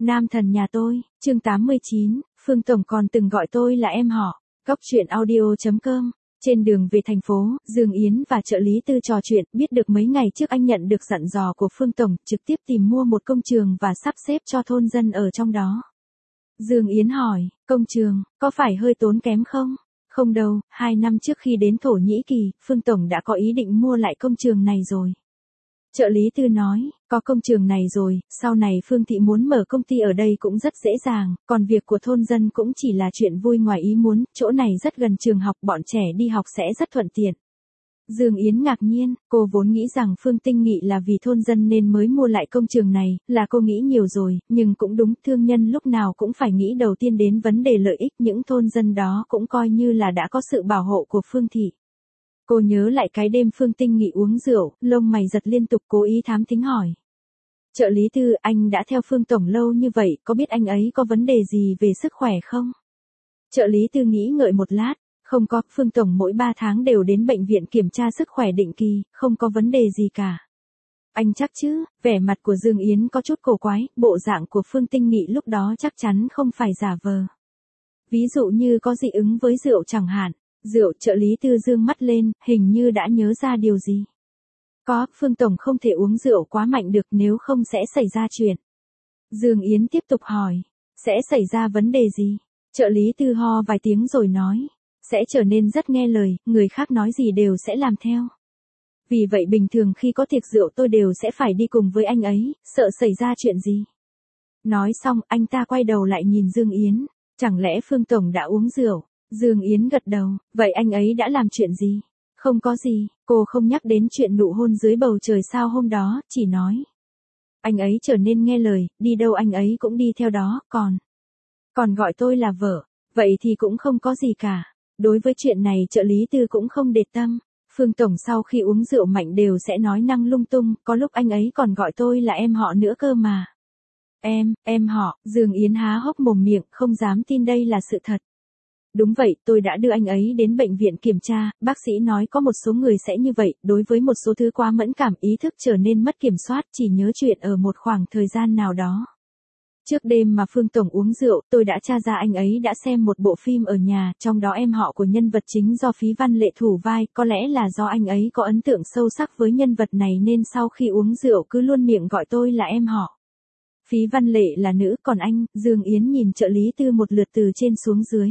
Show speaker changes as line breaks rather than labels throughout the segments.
Nam thần nhà tôi, chương 89, Phương Tổng còn từng gọi tôi là em họ. Góc chuyện audio.com. Trên đường về thành phố, Dương Yến và trợ lý Tư trò chuyện, biết được mấy ngày trước anh nhận được dặn dò của Phương Tổng, trực tiếp tìm mua một công trường và sắp xếp cho thôn dân ở trong đó. Dương Yến hỏi, công trường, có phải hơi tốn kém không? Không đâu, 2 năm trước khi đến Thổ Nhĩ Kỳ, Phương Tổng đã có ý định mua lại công trường này rồi. Trợ lý Tư nói, có công trường này rồi, sau này Phương Thị muốn mở công ty ở đây cũng rất dễ dàng, còn việc của thôn dân cũng chỉ là chuyện vui ngoài ý muốn, chỗ này rất gần trường học, bọn trẻ đi học sẽ rất thuận tiện. Dương Yến ngạc nhiên, cô vốn nghĩ rằng Phương Tinh Nghị là vì thôn dân nên mới mua lại công trường này, là cô nghĩ nhiều rồi, nhưng cũng đúng, thương nhân lúc nào cũng phải nghĩ đầu tiên đến vấn đề lợi ích, những thôn dân đó cũng coi như là đã có sự bảo hộ của Phương Thị. Cô nhớ lại cái đêm Phương Tinh Nghị uống rượu, lông mày giật liên tục, cố ý thám thính hỏi. Trợ lý Tư, anh đã theo Phương Tổng lâu như vậy, có biết anh ấy có vấn đề gì về sức khỏe không? Trợ lý Tư nghĩ ngợi một lát, không có, Phương Tổng mỗi 3 tháng đều đến bệnh viện kiểm tra sức khỏe định kỳ, không có vấn đề gì cả. Anh chắc chứ? Vẻ mặt của Dương Yến có chút cổ quái, bộ dạng của Phương Tinh Nghị lúc đó chắc chắn không phải giả vờ. Ví dụ như có dị ứng với rượu chẳng hạn. Rượu, trợ lý Tư dương mắt lên, hình như đã nhớ ra điều gì. Có, Phương Tổng không thể uống rượu quá mạnh được, nếu không sẽ xảy ra chuyện. Dương Yến tiếp tục hỏi, sẽ xảy ra vấn đề gì? Trợ lý Tư ho vài tiếng rồi nói, sẽ trở nên rất nghe lời, người khác nói gì đều sẽ làm theo. Vì vậy bình thường khi có tiệc rượu tôi đều sẽ phải đi cùng với anh ấy, sợ xảy ra chuyện gì. Nói xong, anh ta quay đầu lại nhìn Dương Yến, chẳng lẽ Phương Tổng đã uống rượu? Dương Yến gật đầu, vậy anh ấy đã làm chuyện gì? Không có gì, cô không nhắc đến chuyện nụ hôn dưới bầu trời sao hôm đó, chỉ nói. Anh ấy trở nên nghe lời, đi đâu anh ấy cũng đi theo đó, còn gọi tôi là vợ, vậy thì cũng không có gì cả. Đối với chuyện này trợ lý Tư cũng không để tâm. Phương Tổng sau khi uống rượu mạnh đều sẽ nói năng lung tung, có lúc anh ấy còn gọi tôi là em họ nữa cơ mà. Em họ, Dương Yến há hốc mồm miệng, không dám tin đây là sự thật. Đúng vậy, tôi đã đưa anh ấy đến bệnh viện kiểm tra, bác sĩ nói có một số người sẽ như vậy, đối với một số thứ quá mẫn cảm, ý thức trở nên mất kiểm soát, chỉ nhớ chuyện ở một khoảng thời gian nào đó. Trước đêm mà Phương Tổng uống rượu, tôi đã tra ra anh ấy đã xem một bộ phim ở nhà, trong đó em họ của nhân vật chính do Phí Văn Lệ thủ vai, có lẽ là do anh ấy có ấn tượng sâu sắc với nhân vật này nên sau khi uống rượu cứ luôn miệng gọi tôi là em họ. Phí Văn Lệ là nữ, còn anh, Dương Yến nhìn trợ lý Tư một lượt từ trên xuống dưới.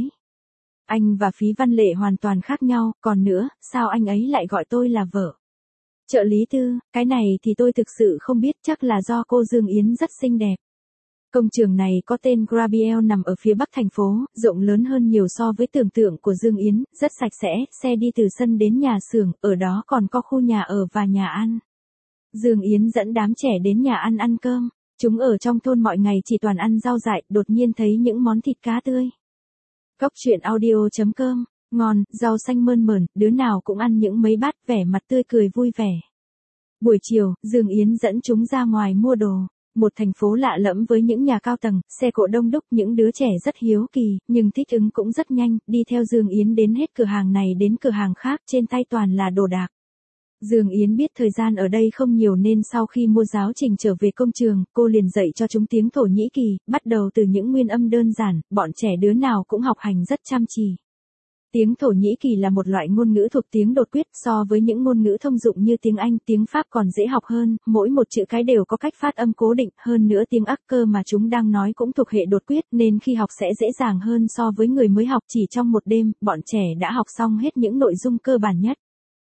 Anh và Phí Văn Lệ hoàn toàn khác nhau, còn nữa, sao anh ấy lại gọi tôi là vợ? Trợ lý Tư, cái này thì tôi thực sự không biết, chắc là do cô Dương Yến rất xinh đẹp. Công trường này có tên Grabiel nằm ở phía bắc thành phố, rộng lớn hơn nhiều so với tưởng tượng của Dương Yến, rất sạch sẽ, xe đi từ sân đến nhà xưởng, ở đó còn có khu nhà ở và nhà ăn. Dương Yến dẫn đám trẻ đến nhà ăn cơm, chúng ở trong thôn mọi ngày chỉ toàn ăn rau dại, đột nhiên thấy những món thịt cá tươi. Góc chuyện audio.com, ngon, rau xanh mơn mởn, đứa nào cũng ăn những mấy bát, vẻ mặt tươi cười vui vẻ. Buổi chiều, Dương Yến dẫn chúng ra ngoài mua đồ. Một thành phố lạ lẫm với những nhà cao tầng, xe cộ đông đúc, những đứa trẻ rất hiếu kỳ, nhưng thích ứng cũng rất nhanh, đi theo Dương Yến đến hết cửa hàng này đến cửa hàng khác, trên tay toàn là đồ đạc. Dương Yến biết thời gian ở đây không nhiều nên sau khi mua giáo trình trở về công trường, cô liền dạy cho chúng tiếng Thổ Nhĩ Kỳ, bắt đầu từ những nguyên âm đơn giản, bọn trẻ đứa nào cũng học hành rất chăm chỉ. Tiếng Thổ Nhĩ Kỳ là một loại ngôn ngữ thuộc tiếng đột quyết, so với những ngôn ngữ thông dụng như tiếng Anh, tiếng Pháp còn dễ học hơn, mỗi một chữ cái đều có cách phát âm cố định, hơn nữa tiếng Ác Cơ mà chúng đang nói cũng thuộc hệ đột quyết nên khi học sẽ dễ dàng hơn so với người mới học. Chỉ trong một đêm, bọn trẻ đã học xong hết những nội dung cơ bản nhất.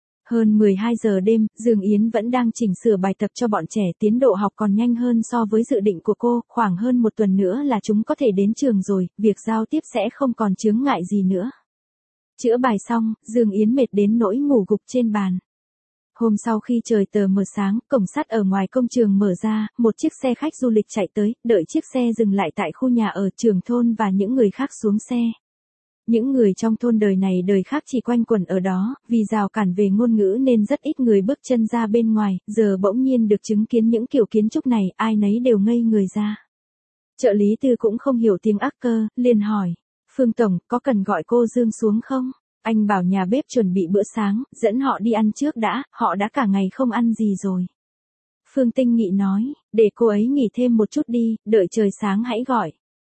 Hơn 12 giờ đêm, Dương Yến vẫn đang chỉnh sửa bài tập cho bọn trẻ, tiến độ học còn nhanh hơn so với dự định của cô, khoảng hơn một tuần nữa là chúng có thể đến trường rồi, việc giao tiếp sẽ không còn chướng ngại gì nữa. Chữa bài xong, Dương Yến mệt đến nỗi ngủ gục trên bàn. Hôm sau khi trời tờ mờ sáng, cổng sắt ở ngoài công trường mở ra, một chiếc xe khách du lịch chạy tới, đợi chiếc xe dừng lại tại khu nhà ở trưởng thôn và những người khác xuống xe. Những người trong thôn đời này đời khác chỉ quanh quẩn ở đó, vì rào cản về ngôn ngữ nên rất ít người bước chân ra bên ngoài, giờ bỗng nhiên được chứng kiến những kiểu kiến trúc này, ai nấy đều ngây người ra. Trợ lý Tư cũng không hiểu tiếng Ác Cơ, liền hỏi, Phương Tổng, có cần gọi cô Dương xuống không? Anh bảo nhà bếp chuẩn bị bữa sáng, dẫn họ đi ăn trước đã, họ đã cả ngày không ăn gì rồi. Phương Tinh Nghị nói, để cô ấy nghỉ thêm một chút đi, đợi trời sáng hãy gọi.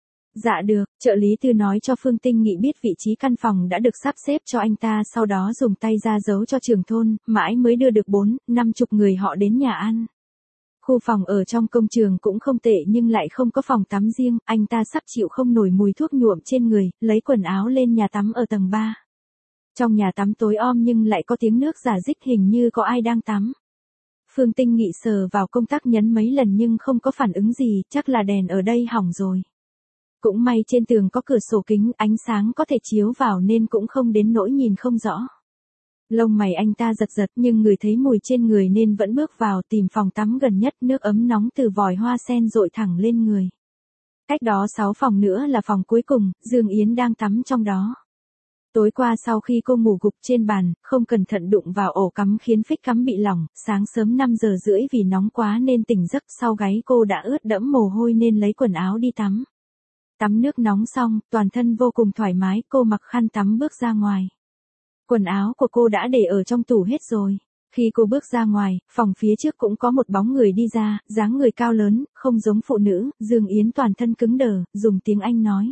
Dạ được, trợ lý Tư nói cho Phương Tinh Nghị biết vị trí căn phòng đã được sắp xếp cho anh ta, sau đó dùng tay ra dấu cho trưởng thôn, mãi mới đưa được 40-50 người họ đến nhà ăn. Khu phòng ở trong công trường cũng không tệ nhưng lại không có phòng tắm riêng, anh ta sắp chịu không nổi mùi thuốc nhuộm trên người, lấy quần áo lên nhà tắm ở tầng 3. Trong nhà tắm tối om nhưng lại có tiếng nước rả rích, hình như có ai đang tắm. Phương Tinh Nghị sờ vào công tắc nhấn mấy lần nhưng không có phản ứng gì, chắc là đèn ở đây hỏng rồi. Cũng may trên tường có cửa sổ kính, ánh sáng có thể chiếu vào nên cũng không đến nỗi nhìn không rõ. Lông mày anh ta giật giật nhưng người thấy mùi trên người nên vẫn bước vào tìm phòng tắm gần nhất, nước ấm nóng từ vòi hoa sen dội thẳng lên người. Cách đó 6 phòng nữa là phòng cuối cùng, Dương Yến đang tắm trong đó. Tối qua sau khi cô ngủ gục trên bàn, không cẩn thận đụng vào ổ cắm khiến phích cắm bị lỏng, sáng sớm 5 giờ rưỡi vì nóng quá nên tỉnh giấc, sau gáy cô đã ướt đẫm mồ hôi nên lấy quần áo đi tắm. Tắm nước nóng xong, toàn thân vô cùng thoải mái, cô mặc khăn tắm bước ra ngoài. Quần áo của cô đã để ở trong tủ hết rồi. Khi cô bước ra ngoài, phòng phía trước cũng có một bóng người đi ra, dáng người cao lớn, không giống phụ nữ, Dương Yến toàn thân cứng đờ, dùng tiếng Anh nói.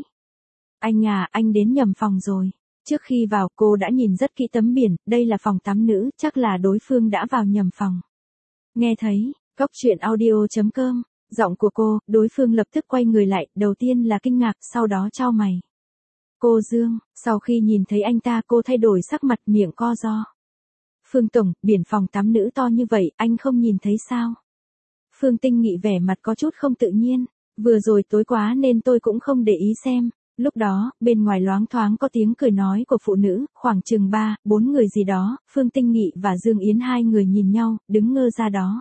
Anh à, anh đến nhầm phòng rồi. Trước khi vào cô đã nhìn rất kỹ tấm biển, đây là phòng tắm nữ, chắc là đối phương đã vào nhầm phòng. Nghe thấy, Cóc Truyện Audio.com, giọng của cô, đối phương lập tức quay người lại, đầu tiên là kinh ngạc, sau đó chau mày. Cô Dương, sau khi nhìn thấy anh ta cô thay đổi sắc mặt, miệng co ro. Phương Tổng, biển phòng tắm nữ to như vậy, anh không nhìn thấy sao? Phương Tinh Nghị vẻ mặt có chút không tự nhiên, vừa rồi tối quá nên tôi cũng không để ý xem. Lúc đó, bên ngoài loáng thoáng có tiếng cười nói của phụ nữ, khoảng chừng 3-4 người gì đó, Phương Tinh Nghị và Dương Yến hai người nhìn nhau, đứng ngơ ra đó.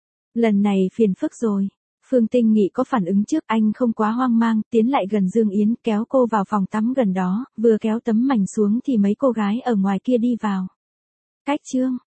Lần này phiền phức rồi. Phương Tinh Nghị có phản ứng trước, anh không quá hoang mang, tiến lại gần Dương Yến, kéo cô vào phòng tắm gần đó, vừa kéo tấm mảnh xuống thì mấy cô gái ở ngoài kia đi vào. Cách chương